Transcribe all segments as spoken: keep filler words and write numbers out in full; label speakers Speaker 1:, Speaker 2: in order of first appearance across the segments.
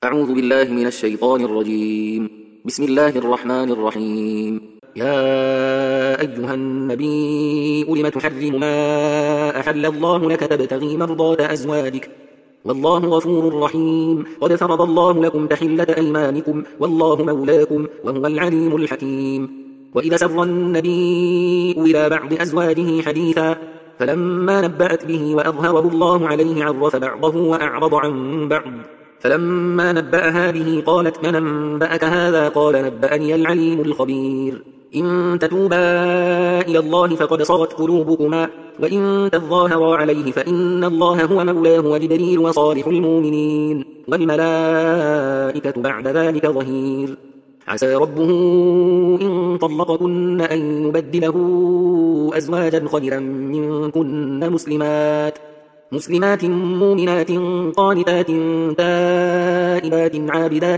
Speaker 1: أعوذ بالله من الشيطان الرجيم. بسم الله الرحمن الرحيم. يا أيها النبي لم تحرم ما أحل الله لك تبتغي مرضات أزواجك والله غفور رحيم. قد فرض الله لكم تحلة أيمانكم والله مولاكم وهو العليم الحكيم. وإذا سر النبي إلى بعض أزواجه حديثا فلما نبأت به وأظهره الله عليه عرف بعضه وأعرض عن بعض فلما نبأها به قالت من أنبأك هذا قال نبأني العليم الخبير. إن تتوبا إلى الله فقد صغت قلوبكما وإن تظاهرا عليه فإن الله هو مولاه وجبريل وصالح المؤمنين والملائكة بعد ذلك ظهير. عسى ربه إن طلقكن أن يبدله أزواجا خيرا منكن مسلمات مسلمات مؤمنات قانتات تائبات عابدات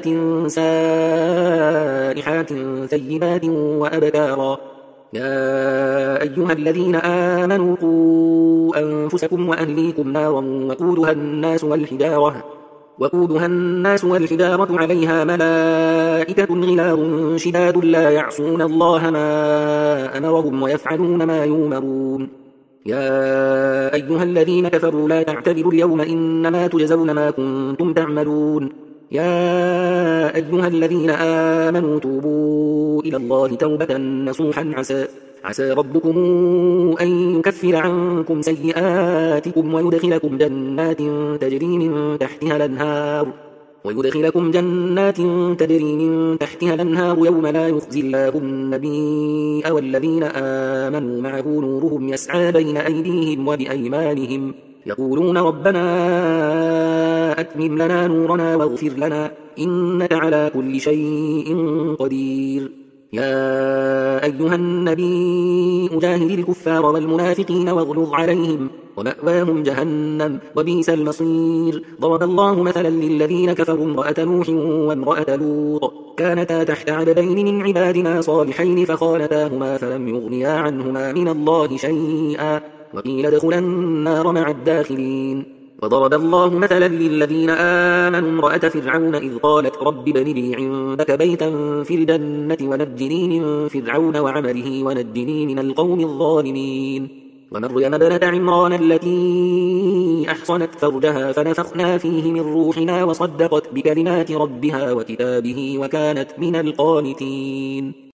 Speaker 1: سائحات ثيبات وأبكارا. يا أيها الذين آمنوا قوا أنفسكم وأهليكم نارا وقودها الناس والحجارة وقودها الناس والحجارة عليها ملائكة غلاظ شداد لا يعصون الله ما أمرهم ويفعلون ما يؤمرون. يا أيها الذين كفروا لا تعتذروا اليوم إنما تجزون ما كنتم تعملون. يا أيها الذين آمنوا توبوا إلى الله توبة نصوحا عسى, عسى ربكم أن يكفر عنكم سيئاتكم ويدخلكم جنات تجري من تحتها الأنهار ويدخلكم جنات تجري من تحتها الأنهار يوم لا يخزي الله النبي والذين آمنوا معه نورهم يسعى بين أيديهم وبأيمانهم يقولون ربنا أتمم لنا نورنا واغفر لنا إنك على كل شيء قدير. يا أيها النبي جاهد الكفار والمنافقين واغلظ عليهم ومأواهم جهنم وبئس المصير. ضرب الله مثلا للذين كفروا امرأة نوح وامرأة لوط كانتا تحت عبدين من عبادنا صالحين فخانتاهما فلم يغنيا عنهما من الله شيئا وقيل ادخلا النار مع الداخلين. وضرب الله مثلا للذين آمنوا امرأة فرعون إذ قالت رب ابن لي عندك بيتا في الجنة ونجني من فرعون وعمله ونجني من القوم الظالمين. ومريم ابنة عمران التي أحصنت فرجها فنفخنا فيه من روحنا وصدقت بكلمات ربها وكتابه وكانت من القانتين.